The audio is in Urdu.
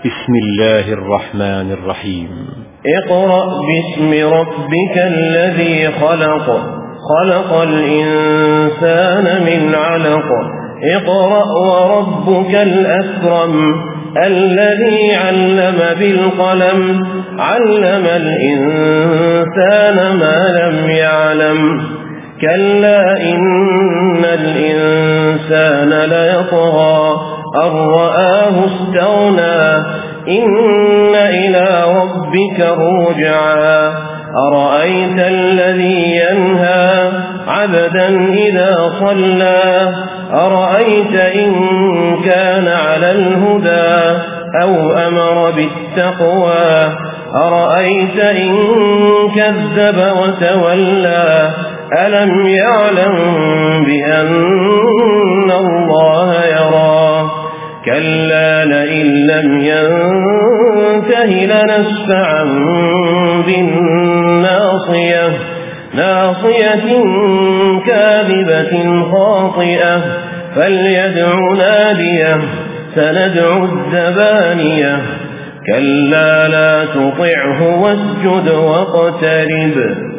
بسم الله الرحمن الرحيم. اقرأ باسم ربك الذي خلق، خلق الإنسان من علق. اقرأ وربك الأكرم الذي علم بالقلم، علم الإنسان ما لم يعلم. كلا إن الإنسان ليطغى أن رآه استغنى، إن إلى ربك الرجعى. أرأيت الذي ينهى عبدا إذا صلى، أرأيت إن كان على الهدى أو أمر بالتقوى، أرأيت إن كذب وتولى، ألم يعلم بأن الله يرى. كلا لئن لم ينته لنسفعا بالناصية، ناصية كاذبة خاطئة، فليدع ناديه سندع الزبانية. كلا لا تطعه واسجد واقترب.